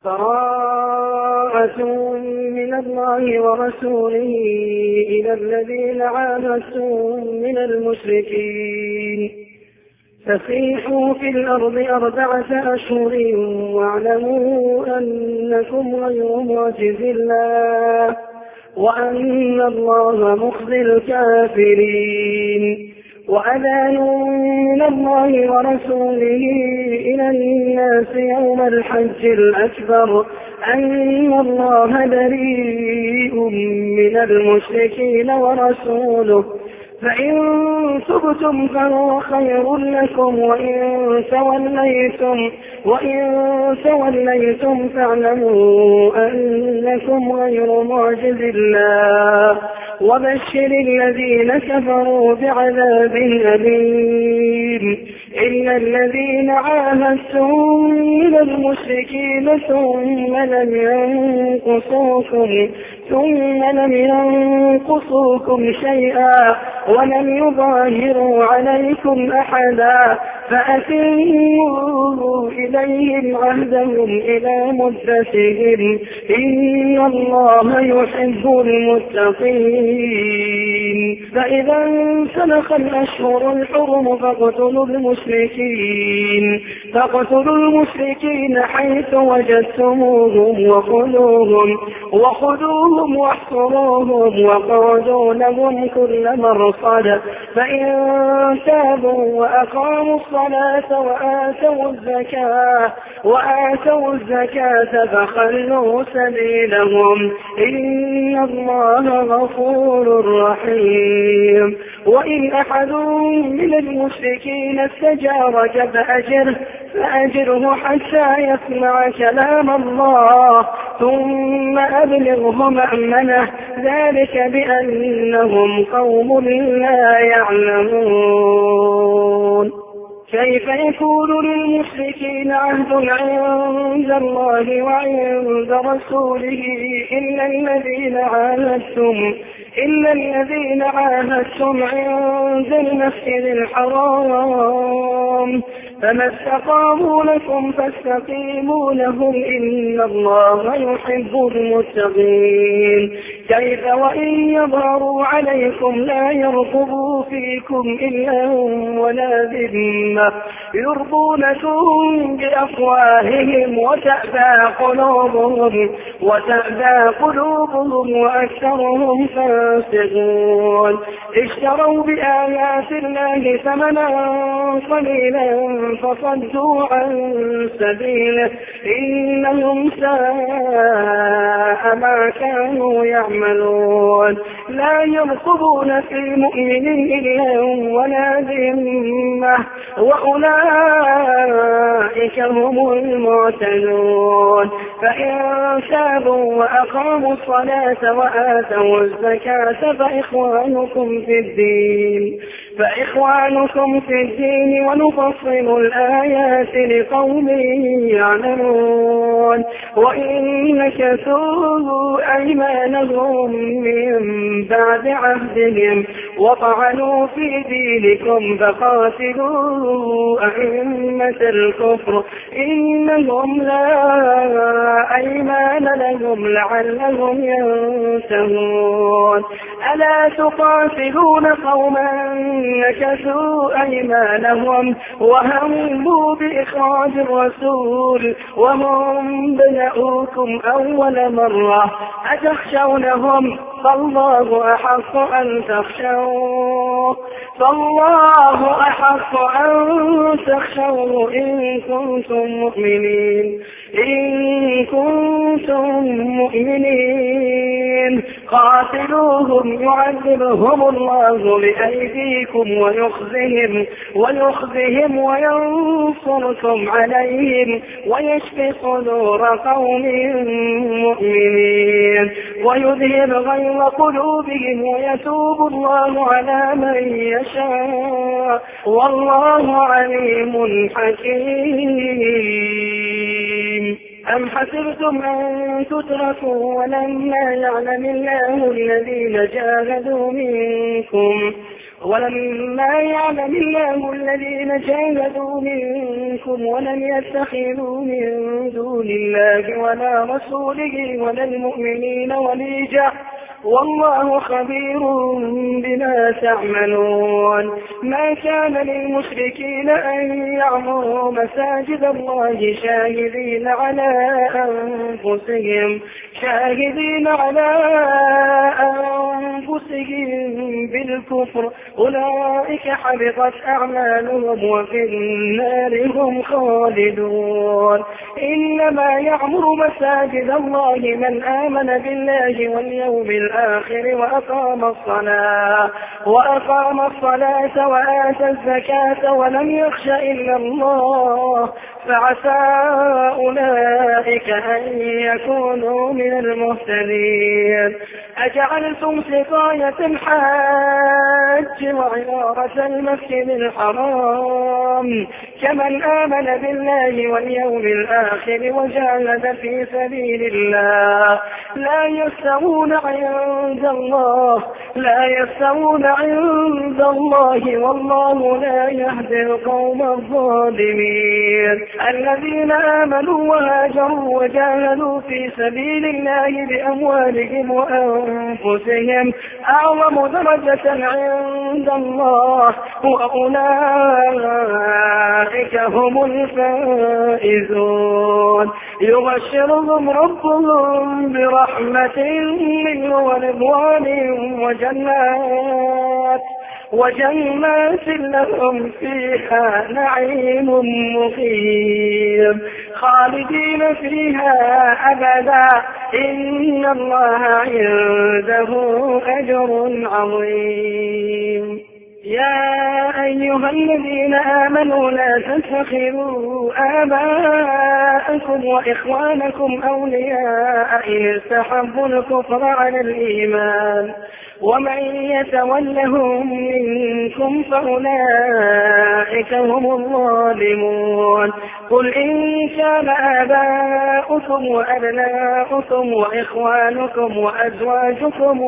براءة من الله ورسوله إلى الذين عاهدتم من المشركين فسيحوا في الأرض 4 أشهر واعلموا أنكم غير معجز الله وأن الله مخزي الكافرين. وأذان من الله ورسوله إلى الناس يوم الحج الأكبر أن الله بريء من المشركين ورسوله فإن تبتم فهو خير لكم وإن توليتم فاعلموا أنكم غير معجز الله وبشر الذين كفروا بعذاب أليم. إلا الذين عاهدتم من المشركين ثم لم ينقصوكم شيئا ولم يظاهروا عليكم أحدا فأتموا إليهم عهدهم إلى مدتهم إن الله يحب المتقين. فإذا انسلخ الأشهر الحرم فاقتلوا المشركين حيث وجدتموهم وخذوهم واحصروهم وقعدوا لهم كل مرصد فإن تابوا وأقاموا الصلاة وآتوا الزكاة فخلوا سبيلهم إن الله غفور رحيم. وإن أحد من المشركين استجارك فأجره حتى يسمع كلام الله ثم أبلغه مأمنه ذلك بأنهم قوم لا يعلمون. كيف يكون للمشركين عهد عند الله وعند رسوله إلا الذين عاهدتم عند المسجد الحرام فما استقاموا لكم فاستقيموا لهم إن الله يحب المتقين. كيف وإن يظهروا عليكم لا يرقبوا فيكم إلا ولا ذمة يرضونكم بأفواههم وتأبى قلوبهم وأكثرهم فاسقون. اشتروا بآيات الله ثمنا قليلا فصدوا عن سبيله إنهم ساء ما كانوا يعملون. لا يرقبون في مؤمن إلا ولا ذمة وأولئك هم المعتدون. فإن تابوا وأقاموا الصلاة وآتوا الزكاة فإخوانكم في الدين ونفصل الآيات لقوم يعلمون. وإن نكثوا أيمانهم من بعد عهدهم وطعنوا في دينكم فقاتلوا أئمة الكفر إنهم لا أيمان لهم لعلهم ينتهون. ألا تقاتلون قوما نكثوا أيمانهم وهموا بإخراج الرسول وهم بدأوكم أول مرة أتخشونهم فالله أحق أن تخشوه إن كنتم مؤمنين. قاتلوهم يعذبهم الله بأيديكم ويخزهم وينصركم عليهم ويشفي صدور قوم مؤمنين ويذهب غيظ قلوبهم ويتوب الله على من يشاء والله عليم حكيم. أم حسبتم أن تتركوا ولما يعلم الله الذين جاهدوا منكم ولما يعلم الله الذين جاهدوا منكم ولم يتخذوا من دون الله ولا رسوله ولا المؤمنين وليجا والله خبير بما تعملون. ما كان للمشركين أن يعمروا مساجد الله شاهدين على أنفسهم بالكفر أولئك حبطت أعمالهم وفي النار هم خالدون. إنما يعمر مساجد الله من آمن بالله واليوم الآخر وأقام الصلاة وآتى الزكاة ولم يخش إلا الله فعسى أولئك أن يكونوا من المهتدين. أجعلتم سقاية الحاج وعمارة المسجد الحرام كمن آمن بالله واليوم الآخر وجاهد في سبيل الله لا يستوون عند الله والله لا يهدي القوم الظالمين. الذين آمنوا وهاجروا وجاهدوا في سبيل الله بأموالهم وأنفسهم أعظم درجة عند الله وأولئك هم الفائزون. يبشرهم ربهم برحمة منه ورضوان وجنات لهم فيها نعيم مقيم خالدين فيها أبدا إن الله عنده أجر عظيم. يا أيها الذين آمنوا لا تتخذوا آباءكم وإخوانكم أولياء إن استحبوا الكفر على الإيمان ومن يتولهم منكم فأولئك هم الظالمون. قل إن كان آباؤكم وأبناؤكم وإخوانكم وأزواجكم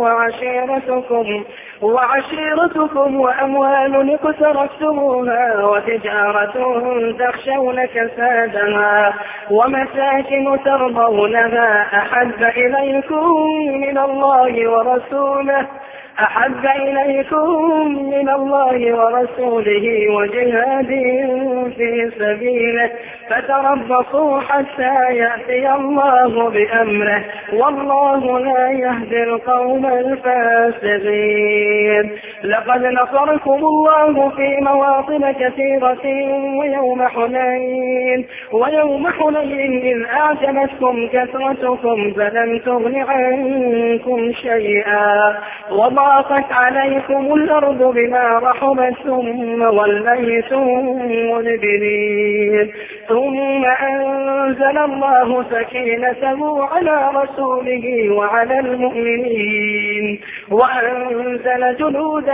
وعشيرتكم وأموال اقترفتموها وتجارة تخشون كسادها ومساكن ترضونها أحب إليكم من الله ورسوله وجهاد في سبيله فتربصوا حتى يأتي الله بأمره والله لا يهدي القوم الفاسقين. لقد نصركم الله في مواطن كثيرة ويوم حنين إذ أعجبتكم كثرتكم فلم تغن عنكم شيئا وضاقت عليكم الأرض بما رحبت ثم وليتم مدبرين ثم أنزل الله سكينته على رسوله وعلى المؤمنين وأنزل جنودا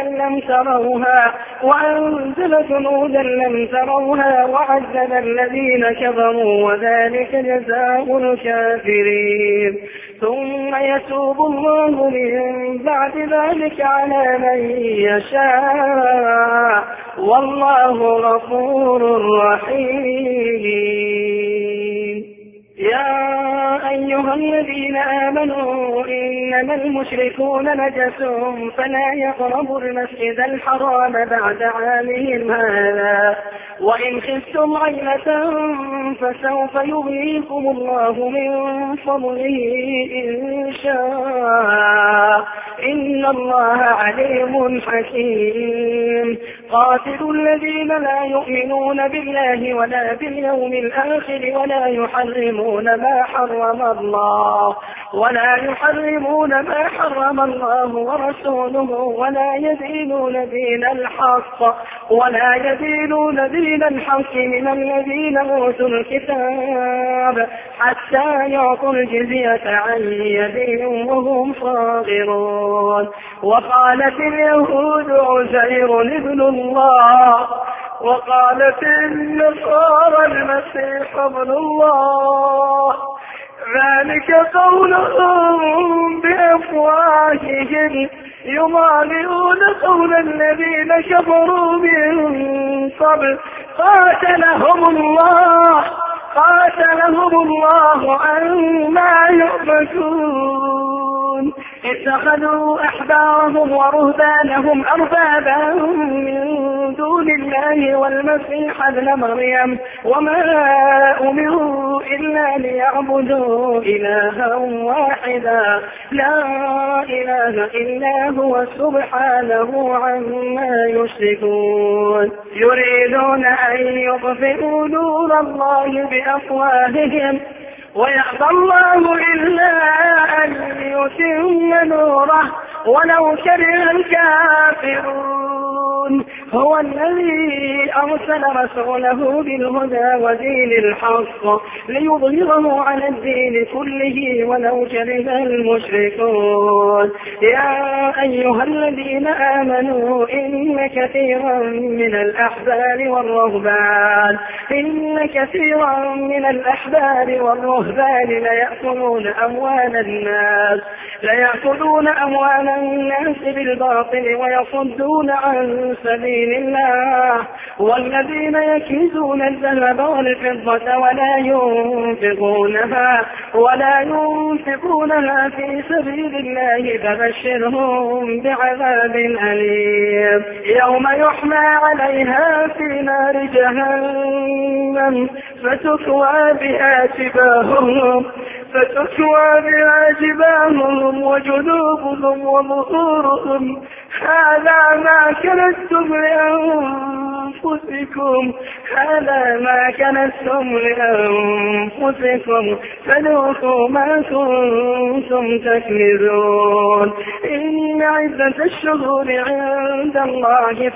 لم تروها وعذب الذين كفروا وذلك جزاء الكافرين. ثم يتوب الله من بعد ذلك على من يشاء والله غفور رحيم. يا أيها الذين آمنوا إنما المشركون نجس فلا يقربوا المسجد الحرام بعد عامهم هذا وإن خفتم عيلة فسوف يغنيكم الله من فضله إن شاء إن الله عليم حكيم. قاتلوا الذين لا يؤمنون بالله ولا باليوم الآخر ولا يحرمون ما حرم الله ورسوله ولا يدينون دين الحق من الذين أوتوا الكتاب حتى يعطوا الجزية عن يد وهم صاغرون. وقالت اليهود عزير ابن الله وقالت النصارى المسيح ابن الله ذلك قولهم بأفواههم يضاهئون قول الذين كفروا من قبل قاتلهم الله عما يؤفكون اتخذوا أحبارهم ورهبانهم أربابا من دون الله والمسيح ابن مريم وما أمروا إلا ليعبدوا إلها واحدا لا إله إلا هو سبحانه عما يشركون يريدون أن يطفئوا نور الله بأفواههم ويأبى الله إلا أن يتم نوره ولو كره الكافرون هو الذي أرسل رسوله بالهدى ودين الحق ليظهره على الدين كله ولو كره المشركون يا أيها الذين آمنوا إن كثيرا من الأحبار والرهبان ليأكلون أموال الناس بالباطل ويصدون عن سبيل الله والذين يكنزون الذهب والفضة ولا ينفقونها في سبيل الله فبشرهم بعذاب أليم يوم يحمى عليها في نار جهنم فتكوى بها جباههم وجنوبهم وظهورهم هذا ما كنتم لأنفسكم فذوقوا ما كنتم تكنزون إن عدة الشهور عند الله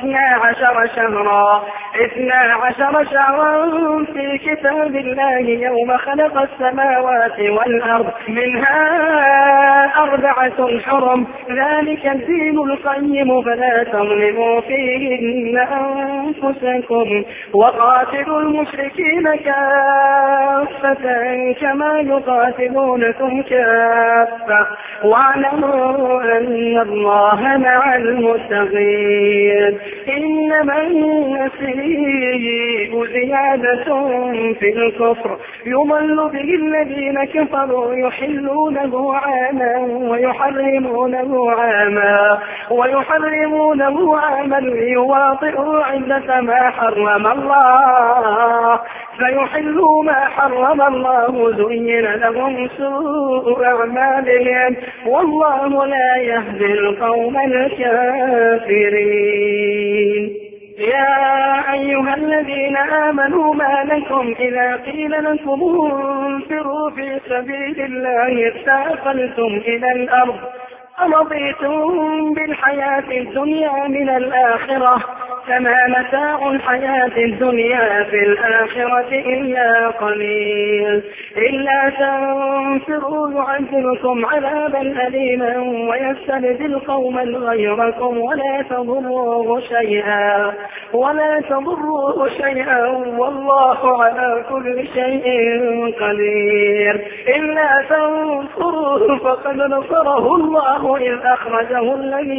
12 شهرا في كتاب الله يوم خلق السماوات والأرض منها 4 حرم ذلك الدين القيم فلا تظلموا فيهن أنفسكم وقاتلوا المشركين كافة كما يقاتلونكم كافة واعلموا أن الله مع المتقين إنما النسيء زيادة في الكفر يضل به الذين كفروا يحلونه عاما ويحرمونه عاما ليواطئوا عدة ما حرم الله فيحلوا ما حرم الله زين لهم سوء أعمالهم والله لا يهدي القوم الكافرين يا أيها الذين آمنوا ما لكم إذا قيل لكم انفروا في سبيل الله اثاقلتم إلى الأرض أرضيتم بالحياة الدنيا من الآخرة فما متاع الحياة الدنيا في الآخرة إلا قليل إلا تنفروا يعذبكم عذابا أليما ويستبدل قوما غيركم ولا تضروه شيئا والله على كل شيء قدير إلا تنفروه فقد نصره الله إذ أخرجه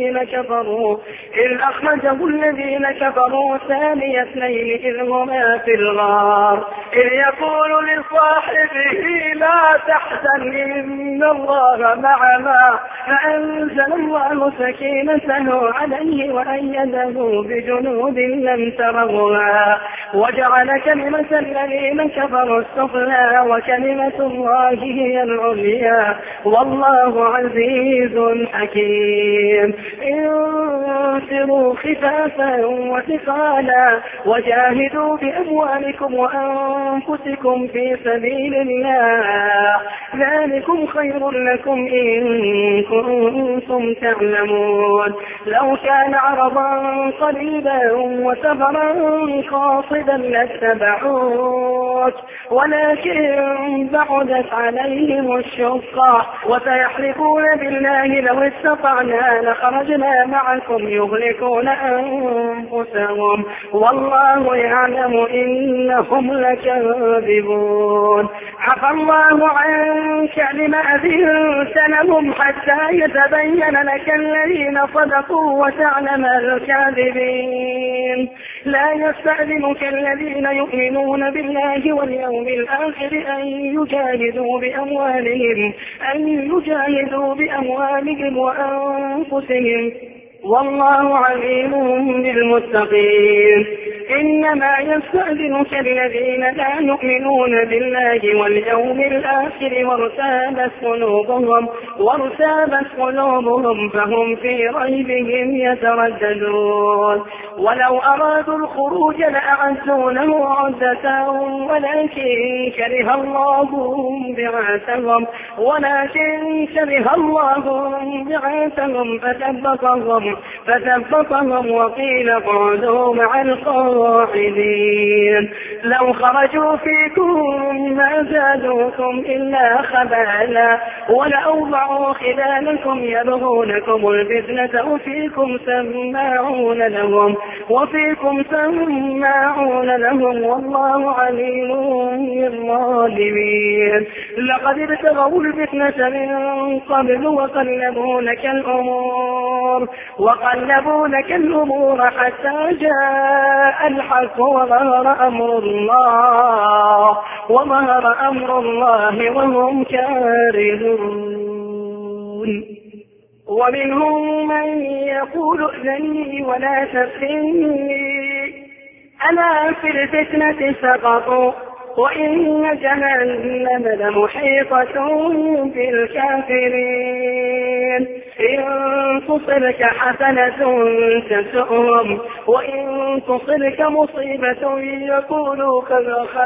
الذين كفروا ثاني اثنين إذ هما في الغار إذ يقول لصاحبه لا تحزن إن الله معنا فأنزل الله سكينته عليه وأيده بجنود لم تروها وجعل كلمة الذين كفروا السفلى وكلمة الله هي العليا والله عزيز حكيم انفروا خفافا وثقالا وجاهدوا بأموالكم وأنفسكم في سبيل الله ذلكم خير لكم إن كنتم تعلمون لو كان عرضا قريبا وسفرا قاصدا الموت ولكن بعدت عليهم الشقة وسيحلفون بالله لو استطعنا لخرجنا معكم يهلكون أنفسهم والله يعلم إنهم لكاذبون. عفى الله عنك لما أذنت لهم حتى يتبين لك الذين صدقوا وتعلم الكاذبين. لا يستأذنك الذين يؤمنون بالله واليوم الآخر أن يجاهدوا بأموالهم وأنفسهم والله عليم بالمتقين. إنما يستأذنك الذين لا يؤمنون بالله واليوم الآخر وارتابت قلوبهم فهم في ريبهم يترددون. ولو أرادوا الخروج لأعدوا له عدة ولكن كره الله بعاثهم فثبطهم وقيل اقعدوا مع القاعدين. لو خرجوا فيكم ما زادوكم إلا خبالا ولأوضعوا خلالكم يبغونكم الفتنة وفيكم سماعون لهم والله عليم بالظالمين. لقد ابتغوا الفتنة من قبل وقلبوا لك الأمور حتى جاء الحق وظهر أمر الله وهم كارهون. ومنهم من يقول ائذني ولا تفتني ألا في الفتنة سقطوا وإن جهنم لمحيطة بالكافرين. إن تصبك حسنة تسؤهم وإن تصبك مصيبة يقولوا قد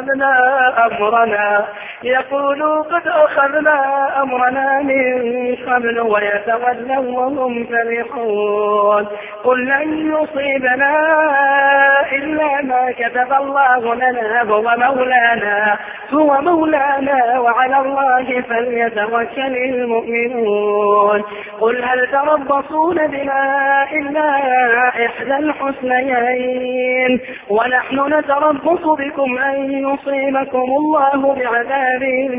أخذنا أمرنا من قبل ويتولوا وهم فرحون. قل لن يصيبنا إلا ما كتب الله لنا هو مولانا وعلى الله فليتوكل المؤمنون. قل هل تربصون بنا إلا إحدى الحسنيين ونحن نتربص بكم أن يصيبكم الله بعذاب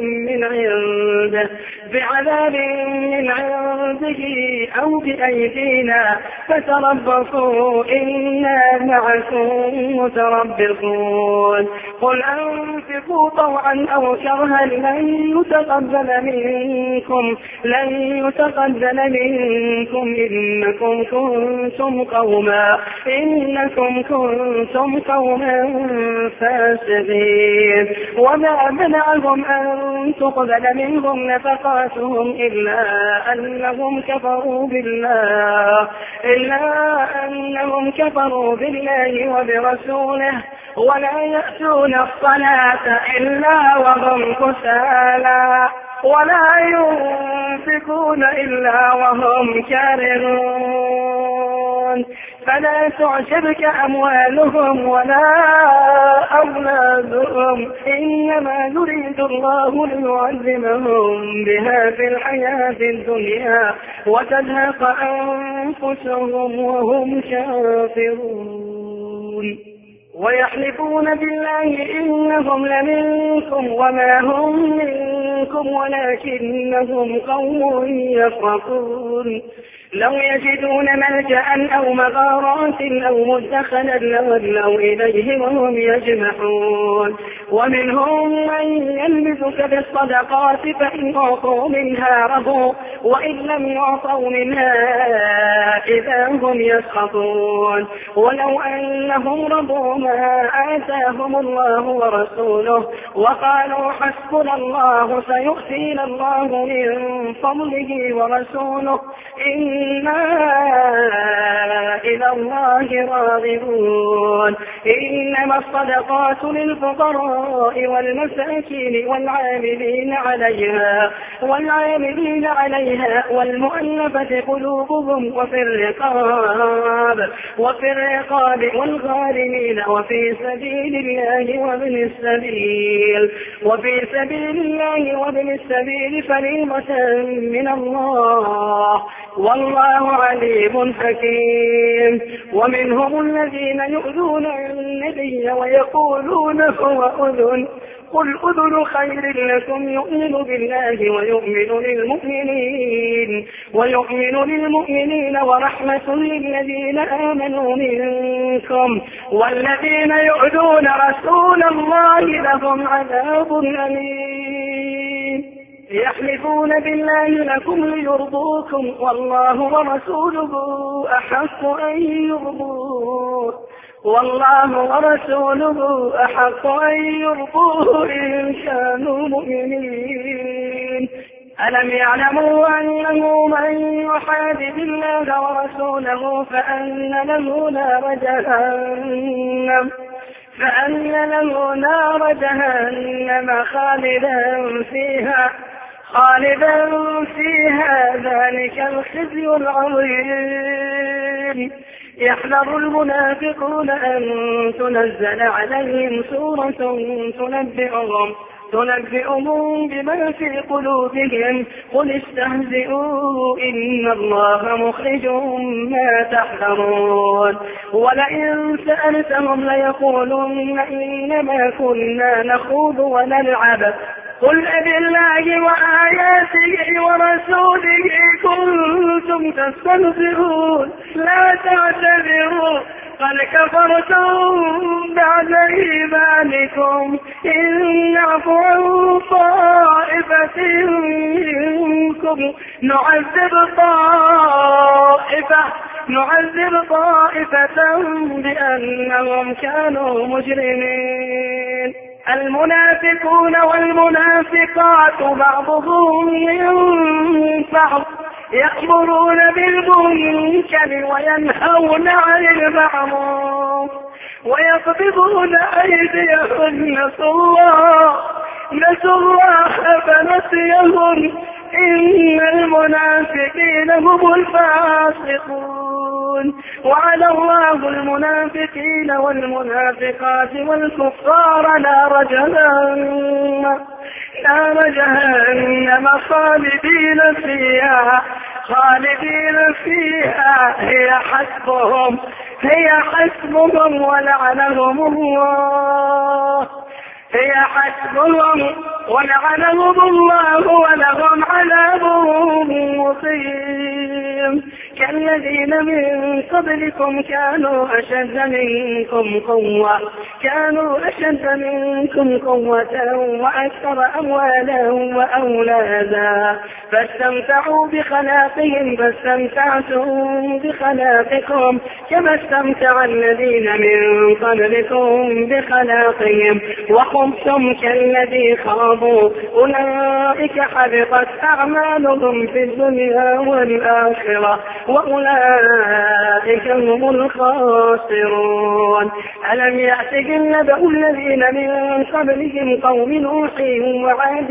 من عنده أو بأيدينا فتربصوا إنا معكم متربصون. قل أنفقوا طوعا أو كرها لن يتقبل منكم إنكم كنتم قوما فاسقين. وما منعهم أن تقبل منهم نفقاتهم إلا أنهم كفروا بالله وبرسوله ولا يأتون الصلاة إلا وهم كسالى ولا ينفقون إلا وهم كارهون. فلا تعجبك أموالهم ولا أولادهم إنما يريد الله ليعذبهم بها في الحياة الدنيا وتزهق أنفسهم وهم كافرون. ويحلفون بالله إنهم لمنكم وما هم منكم ولكنهم قوم يفرقون. لو يجدون ملجأ أو مغارات أو مدخلا لولوا إليه وهم يجمحون. ومنهم من يلمزك بالصدقات فإن أعطوا منها رضوا وإن لم يعطوا منها إذا هم يسخطون. ولو أنهم رضوا ما آتاهم الله ورسوله وقالوا حسبنا الله سيؤتينا الله من فضله ورسوله إنا إلى الله راغبون. إنما الصدقات للفقراء والمساكين والعاملين عليها عليها والمؤلفة قلوبهم وفي الرقاب والغارمين وفي سبيل الله وابن السبيل فريضة من الله والله عليم حكيم. ومنهم الذين يؤذون النبي ويقولون هو أذن قل أذن خير لكم يؤمن بالله ويؤمن للمؤمنين ورحمة للذين آمنوا منكم والذين يؤذون رسول الله لهم عذاب أليم. يحلفون بالله لكم ليرضوكم والله ورسوله أحق أن يرضوه إن كانوا مؤمنين. ألم يعلموا أنه من يحادد الله ورسوله فأن له نار جهنم خالدا فيها ذلك الخزي العظيم. يحذر المنافقون أن تنزل عليهم سورة تنبئهم بما في قلوبهم قل استهزئوا إن الله مخرج ما تحذرون. ولئن سألتهم ليقولن إنما كنا نخوض ونلعب قل أبالله وآياته ورسوله كنتم تستهزئون لا تعتذروا قد كفرتم بعد إيمانكم إن نعفو عن طائفة منكم نعذب طائفة بأنهم كانوا مجرمين. المنافقون والمنافقات بعضهم من بعض يأمرون بالمنكر وينهون عن المعروف ويقبضون أيديهم نسوا الله فنسيهم إن المنافقين هم الفاسقون. وعد الله المنافقين والمنافقات والكفار نار جهنم خالدين فيها هي حسبهم ولعنهم الله ولهم عذاب مقيم. كالذين من قبلكم كانوا أشد منكم قوة وأكثر أموالا وأولادا فاستمتعوا بخلاقهم فاستمتعتم بخلاقكم كما استمتع الذين من قبلكم بخلاقهم وخبتم كالذي خاضوا أولئك حبطت أعمالهم في الدنيا والآخرة وأولئك هم الخاسرون. ألم يأتهم نبأ الذين من قبلهم قوم نوح وعاد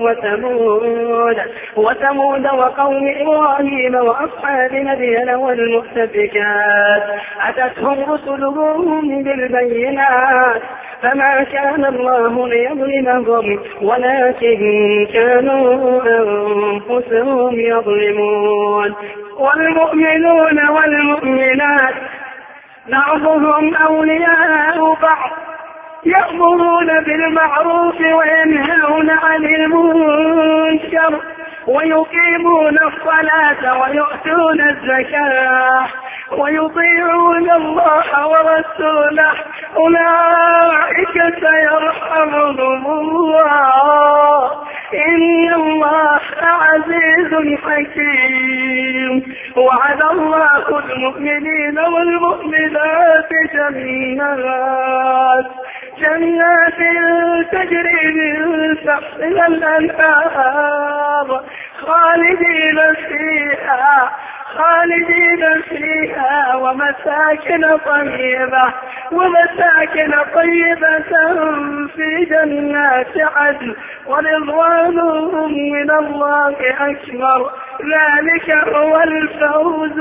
وثمود وقوم إبراهيم وأصحاب مدين والمؤتفكات أتتهم رسلهم بالبينات فما كان الله ليظلمهم ولكن كانوا أنفسهم يظلمون. والمؤمنون والمؤمنات بعضهم أولياء بعض يأمرون بالمعروف وينهون عن المنكر ويقيمون الصلاة ويؤتون الزكاة ويطيعون الله ورسوله أولئك سيرحمهم الله إن الله عزيز حكيم. وعد الله المؤمنين والمؤمنات جنات تجري من تحتها الأنهار خالدين فيها ومساكن طيبة في جنات عدن ورضوان من الله أكبر ذلك هو الفوز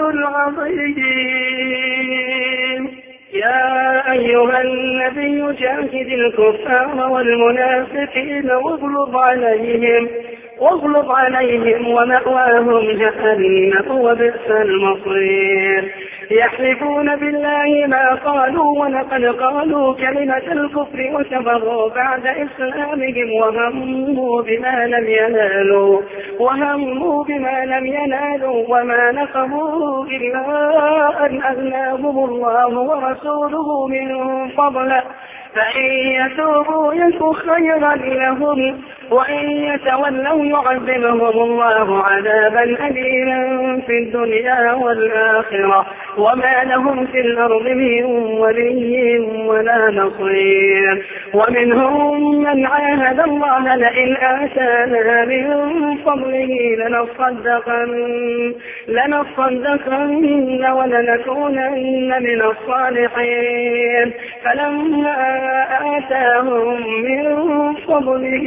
العظيم. يا أيها النبي جاهد الكفار والمنافقين واغلظ عليهم ومأواهم جهنم وبئس المصير. يحلفون بالله ما قالوا ولقد قالوا كلمة الكفر وكفروا بعد إسلامهم وهموا بما لم ينالوا وما نقموا إلا أن أغناهم الله ورسوله من فضله فإن يتوبوا يك خيرا لهم وإن يتولوا يعذبهم الله عذابا أليما في الدنيا والآخرة وما لهم في الأرض من ولي ولا نصير. ومنهم من عاهد الله لئن آتانا من فضله لنصدقن ولنكونن من الصالحين فلما آتاهم من فضله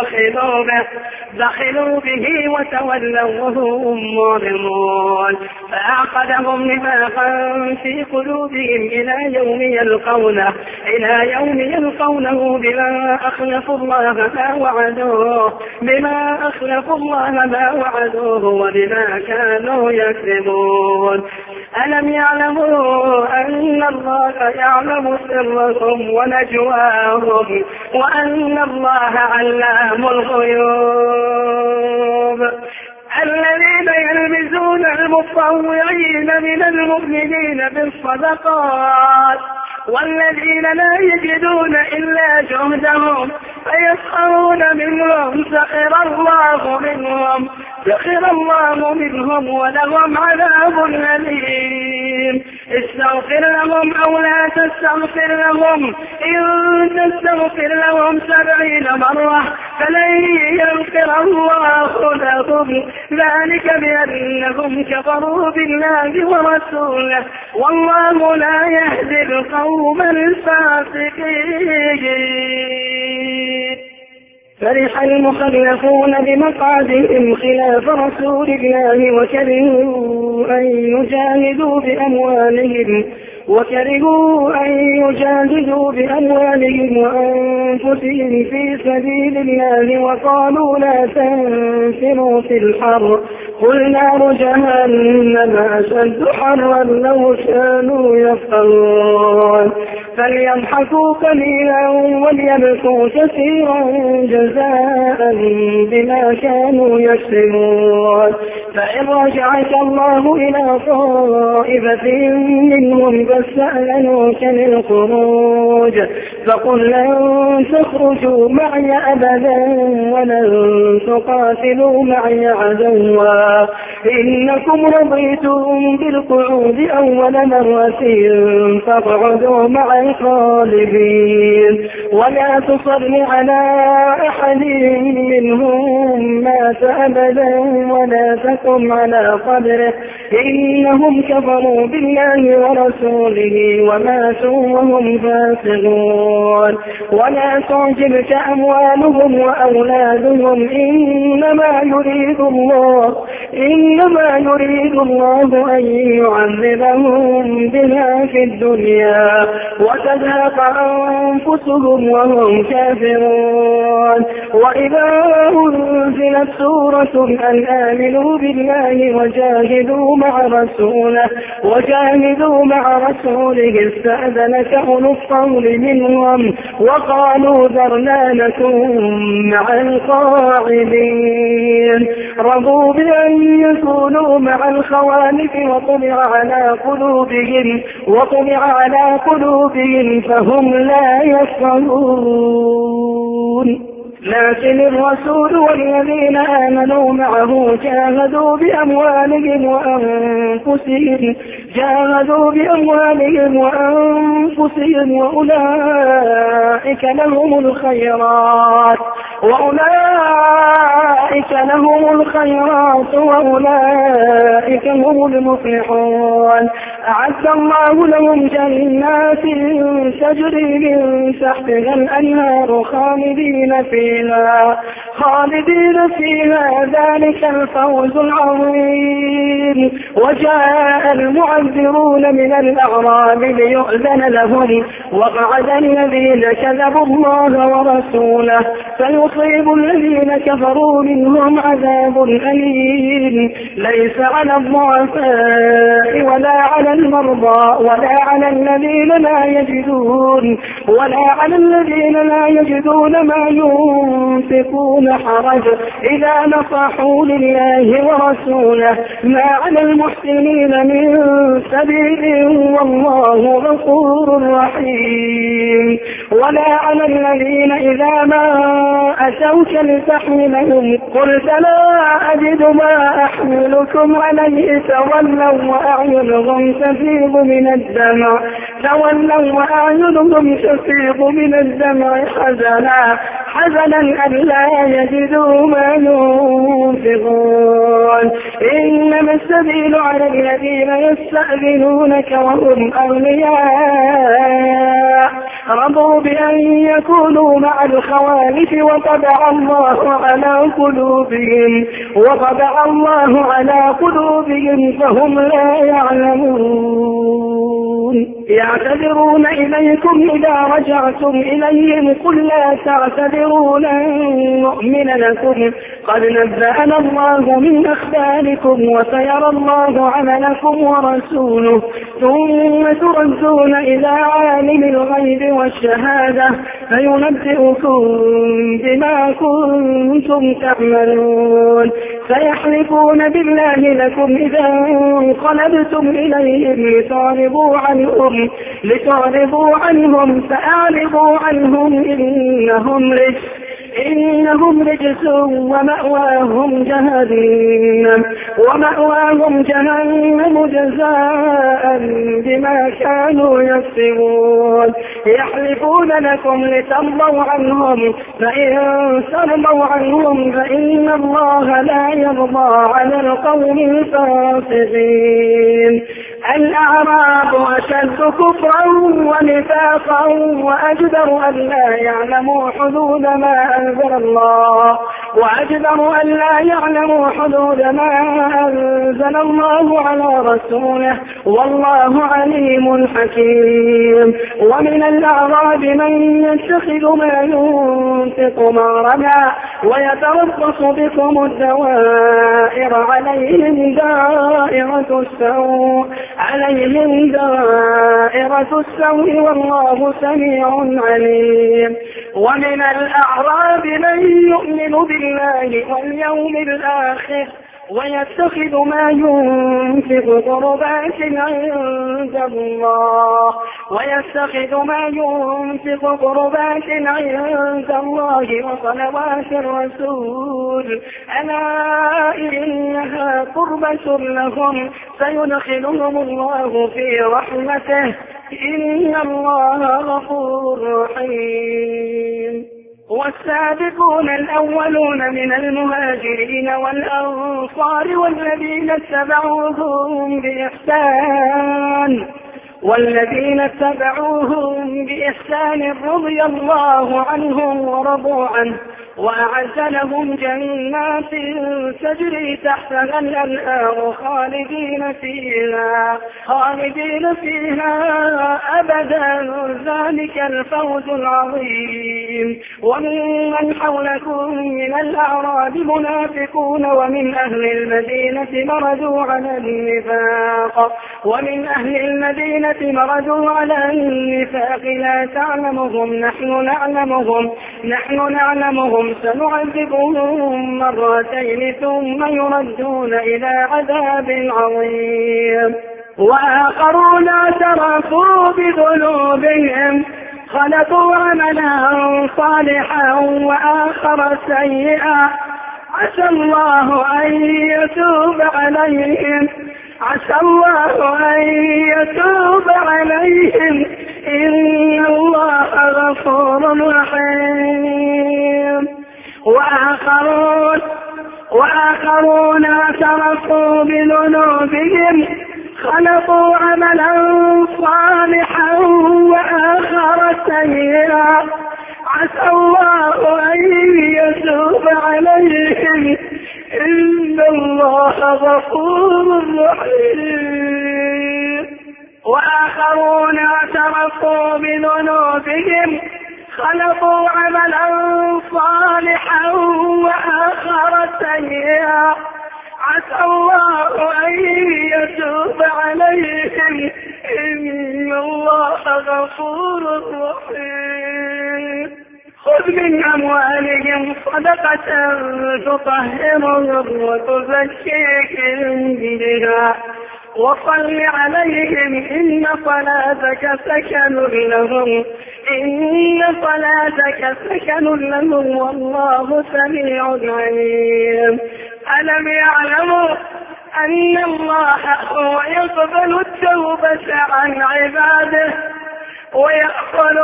بخلوا به وتولوا وهم معرضون فأعقدهم نفاقا في قلوبهم إلى يوم يلقونه بما أخلفوا الله ما وعدوه وبما كانوا يكذبون. ألم يعلموا أن الله يعلم سرهم ونجواهم وأن الله علام الغيوب. الذين يلمزون المطوعين من المؤمنين بالصدقات والذين لا يجدون إلا جهدهم فيسخرون منهم سخر الله منهم ولهم عذاب أليم. استغفر لهم أو لا تستغفر لهم إن تستغفر لهم 70 مرة فلن يغفر الله لهم ذلك بأنهم كفروا بالله ورسوله والله لا يهدي القوم الفاسقين. فرح المخلفون بمقعدهم خلاف رسول الله وكرهوا أن يجاهدوا بأموالهم وأنفسهم في سبيل الله وقالوا لا تنفروا في الحر قل نار جهنم أشد حرا لو كانوا يفقهون. فليضحكوا قليلا وليبكوا كثيرا جزاء بما كانوا يكسبون. فإن رجعك الله إلى طائفة منهم فاستأذنوك للخروج فقل لن تخرجوا معي أبدا ولن تقاتلوا معي عدوا إنكم رضيتم بالقعود أول مرة فاقعدوا مع الخالدين ولا تصر على أحد منهم مات أبدا ولا تقم على قبره إنهم كفروا بالله ورسوله وماتوا وهم فاسقون. ولا تعجبك أموالهم وأولادهم إنما يريد الله أن يعذبهم بها في الدنيا وتذهب أنفسهم وهم كافرون. وإذا أنزلت سورة أن آمنوا بالله وجاهدوا مع رسوله استأذنك أولو الطول منهم وقالوا ذرنا لكم مع القاعدين. رضوا بأن يكونوا مع الخوالف وطبع على قلوبهم فهم لا يفقهون. لكن الرسول والذين آمنوا معه جاهدوا بأموالهم وأنفسهم وأولئك لهم الخيرات وأولئك هم المفلحون. أعد الله لهم جنات تجري من تحتها الأنهار خالدين فيها ذلك الفوز العظيم. وجاء المعذرون من الأعراب ليؤذن لهم وقعد الذين كذبوا الله ورسوله فيصيب الذين كفروا منهم عذاب أليم. ليس على الضعفاء ولا على المرضى ولا على الذين لا يجدون ما ينفقون حرج إذا نصحوا لله ورسوله ما على المحسنين من سبيل والله غفور رحيم. ولا على الذين إذا ما أتوك لتحملهم قلت لا أجد ما أحملكم عليه تولوا وأعينهم تفيض من الدمع حزنا ألا يجدوا ما ينفقون. إنما السبيل على الذين يستأذنونك وهم أغنياء رضوا بأن يكونوا مع الخوالف وطبع الله على قلوبهم فهم لا يعلمون. يعتذرون إليكم إذا رجعتم إليهم قل لا تعتذروا لن نؤمن لكم قد نبأنا الله من أخباركم وسيرى الله عملكم ورسوله ثم تردون إلى عالم الغيب والشهادة فينبئكم بما كنتم تعملون. فيحلفون بالله لكم إذا انقلبتم إليهم لتعرضوا عنهم فأعرضوا عنهم إنهم رجس ومأواهم جهنم جزاء بما كانوا يكسبون. يحلفون لكم لترضوا عنهم فإن ترضوا عنهم فإن الله لا يرضى على القوم الفاسقين. الأعراب أشد كفرا ونفاقا وأجدر أن لا يعلموا حدود ما أنزل الله على رسوله والله عليم حكيم. ومن الأعراب من يتخذ ما ينفق مغرما ويتربص بكم الدوائر عليهم دائرة السوء والله سميع عليم. ومن الأعراب من يؤمن بالله واليوم الآخر ويتخذ ما ينفق قربات عند الله وصلوات الرسول ألا إنها قربة لهم سيدخلهم الله في رحمته إن الله غفور رحيم. والسابقون الأولون من المهاجرين والأنصار والذين اتبعوهم بإحسان رضي الله عنهم ورضوا عنه وأعد لهم جنات تجري تحتها الأنهار خالدين فيها أبدا ذلك الفوز العظيم. ومن حولكم من الأعراب منافقون ومن أهل المدينة مردوا على النفاق لا تعلمهم نحن نعلمهم سنعذبهم مرتين ثم يردون إلى عذاب عظيم. وآخرون اعترفوا بذنوبهم خلقوا عملا صالحا وآخر سيئا عسى الله أن يتوب عليهم إن الله غفور رحيم. وآخرون اعترفوا بذنوبهم خلقوا عملا صالحا وآخر سيئا عسى الله أن يتوب عليهم إن الله غفور رحيم. وآخرون اعترفوا بذنوبهم خلقوا عملا صالحا وآخر سيئا عسى الله أن يتوب عليهم إن الله غفور رحيم. خذ من أموالهم صدقة تطهرهم وتزكيهم بها وصل عليهم إن صلاتك سكن لهم والله سميع عليم. ألم يعلموا أن الله هو يقبل التوبة عن عباده ويأخذ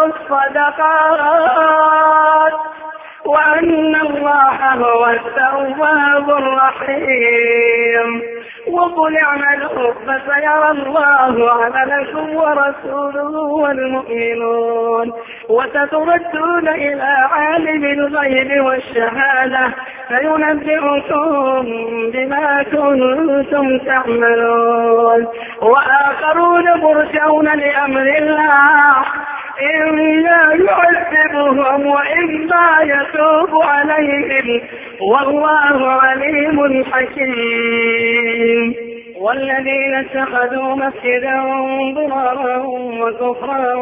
الصدقات وأن الله هو التواب الرحيم. وقل اعملوا فسيرى الله عملكم ورسوله والمؤمنون وستردون إلى عالم الغيب والشهادة فينبئكم بما كنتم تعملون. وآخرون مرجون لأمر الله إما يعذبهم وإما يتوب عليهم والله عليم حكيم. والذين اتخذوا مسجدا ضرارا وكفرا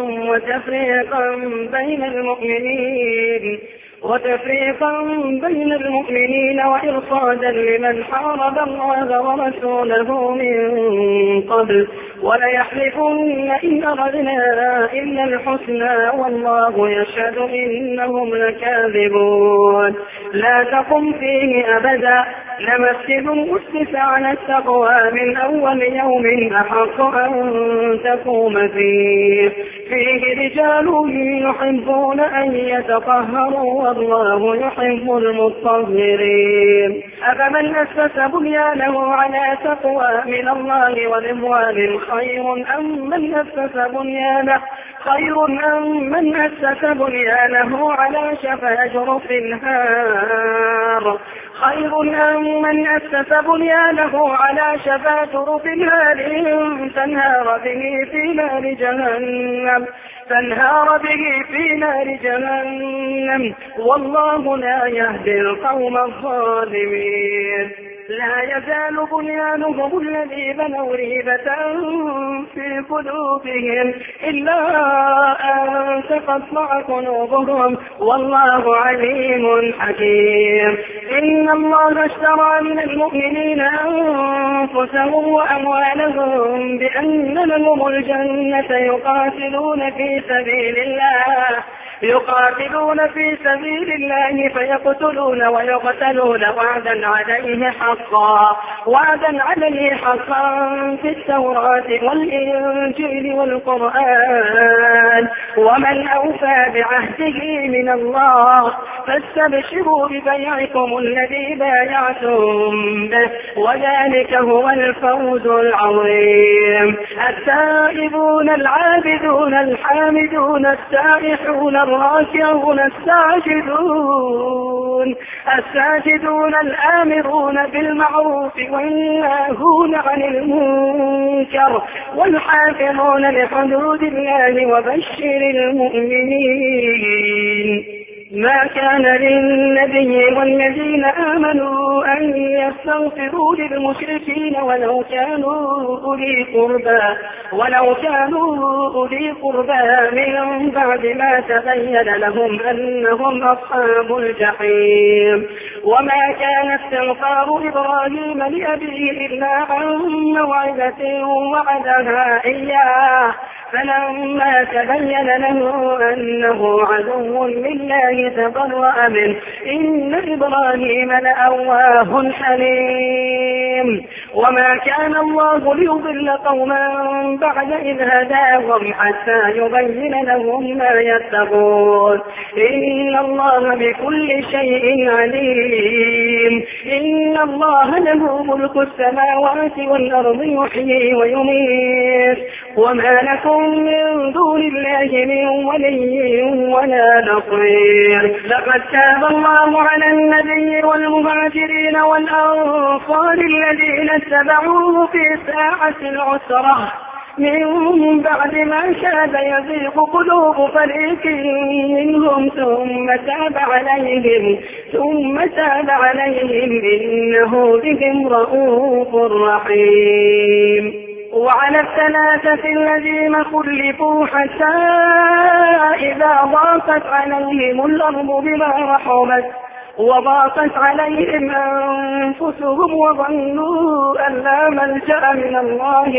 وتفريقا بين المؤمنين وإرصادا لمن حارب الله ورسوله من قبل وليحلفن إن أردنا إلا الحسنى والله يشهد إنهم لكاذبون. لا تقم فيه أبدا لمسجد أسس على التقوى من أول يوم أحق أن تقوم فيه رجال يحبون أن يتطهروا والله يحب المطهرين. أفمن أسس بنيانه على تقوى من الله ورضوان خير أم من أسس بنيانه على شفا جرف نار فانهار به في نار جهنم والله لا يهدي القوم الظالمين. لا يزال بنيانهم الذي بنوا ريبة في قلوبهم إلا أن تقطع قلوبهم والله عليم حكيم. إن الله اشترى من المؤمنين أنفسهم وأموالهم بأن لهم الجنة يقاتلون في سبيل الله فيقتلون ويقتلون وعدا عليه حقا في التوراة والإنجيل والقرآن ومن أوفى بعهده من الله فاستبشروا ببيعكم الذي بايعتم به وذلك هو الفوز العظيم. التائبون العابدون الحامدون السائحون الراكعون الساجدون الآمرون بالمعروف والناهون عن المنكر والحافظون لحدود الله وبشر المؤمنين. ما كان للنبي والذين آمنوا أن يستغفروا للمشركين ولو كانوا أولي قربى من بعد ما تبين لهم أنهم أصحاب الجحيم. وما كان استغفار إبراهيم لأبيه إلا عن موعظة وعدها إياه فلما تبين له أنه عدو لله تبرأ منه إن إبراهيم لأواه حليم. وما كان الله ليضل قوما بعد إذ هداهم حتى يبين لهم ما يتقون إن الله بكل شيء عليم إن الله له ملك السماوات والأرض يحيي ويميت وما لكم من دون الله من ولي ولا نصير لقد تاب الله على النبي والمهاجرين والأنصار الذين اتبعوه في ساعة العسرة من بعد ما كاد يزيغ قلوب فريق منهم ثم تاب عليهم إنه بهم رؤوف رحيم وعلى الثلاثة الذين خلفوا حتى إذا ضاقت عليهم الأرض بما رحبت وضاقت عليهم أنفسهم وظنوا أن لا ملجأ من الله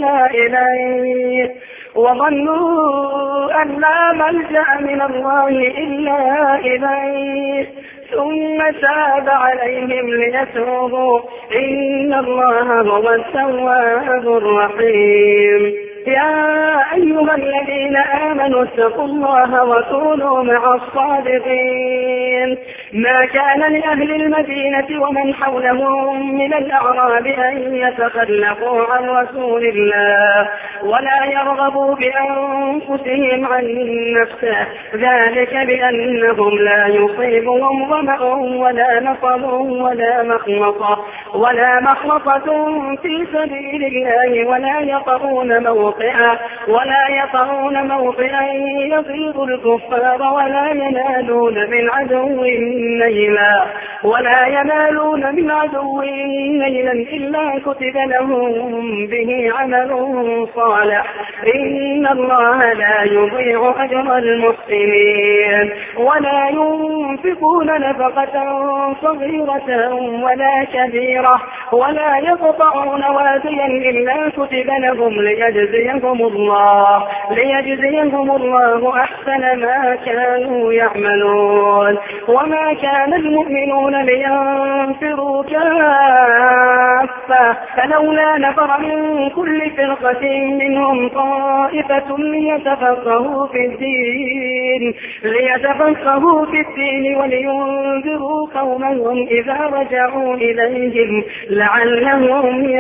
إلا إليه ثم تاب عليهم ليتوبوا إن الله هو التواب الرحيم يا أيها الذين آمنوا اتقوا الله وكونوا مع الصادقين ما كان لأهل المدينة ومن حولهم من الأعراب أن يتخلفوا عن رسول الله ولا يرغبوا بأنفسهم عن نفسه ذلك بأنهم لا يصيبهم ظمأ ولا نصب ولا مخمصة في سبيل الله ولا يطعون موطئا يغيظ الكفار ولا ينالون من عدو نيلا إلا كتب لهم به عمل صالح إن الله لا يضيع أجر المحسنين ولا ينفقون نفقة صغيرة ولا كبيرة ولا يقطعون واديا إلا كتب لهم ليجزيهم الله أحسن ما كانوا يعملون وما كان المؤمنون لينفروا كافة فلولا نفر من كل فرقة منهم طائفة ليتفقهوا في الدين ولينذروا قومهم إذا رجعوا إليهم لعلهم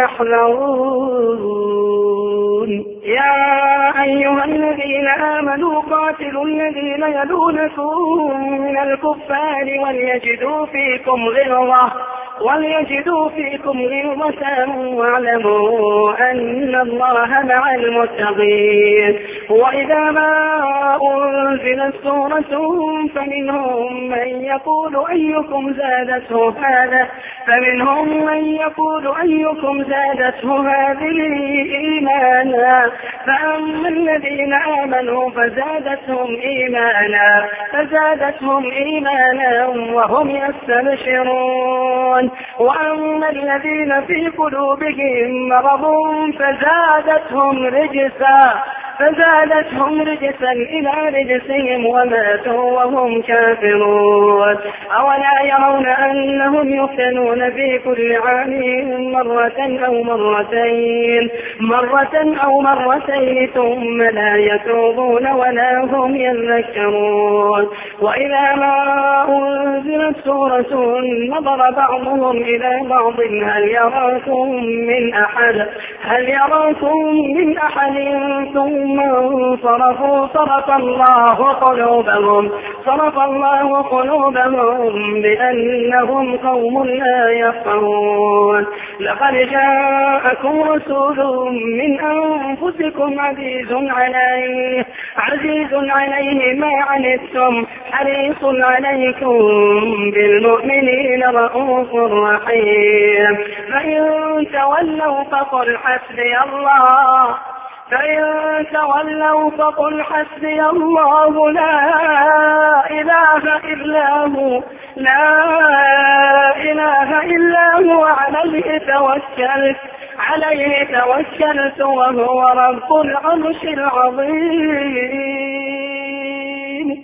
يحذرون يا أيها الذين آمنوا قاتلوا الذين يلونكم من الكفار وليجدوا فيكم غلظة واعلموا أن الله مع المتقين وإذا ما أنزلت سورة فمنهم من يقول أيكم زادته هذه إيمانا فأما الذين آمنوا فزادتهم إيمانا وهم يستبشرون وأما الذين في قلوبهم مرض فزادتهم رجسا إلى رجسهم وماتوا وهم كافرون أولا يرون أنهم يفتنون في كل عام مرة أو مرتين ثم لا يتوبون ولا هم يذكرون وإذا ما أنزلت سورة نظر بعضهم إلى بعض هل يراكم من أحد ثم انصرفوا صرف الله قلوبهم بأنهم قوم لا يفقهون لقد جاءكم رسول من أنفسكم عزيز عليه ما عنتم حريص عليكم بالمؤمنين رؤوف رحيم فإن تولوا فقل حسبي الله لا إله إلا هو عليه توكلت وهو رب العرش العظيم.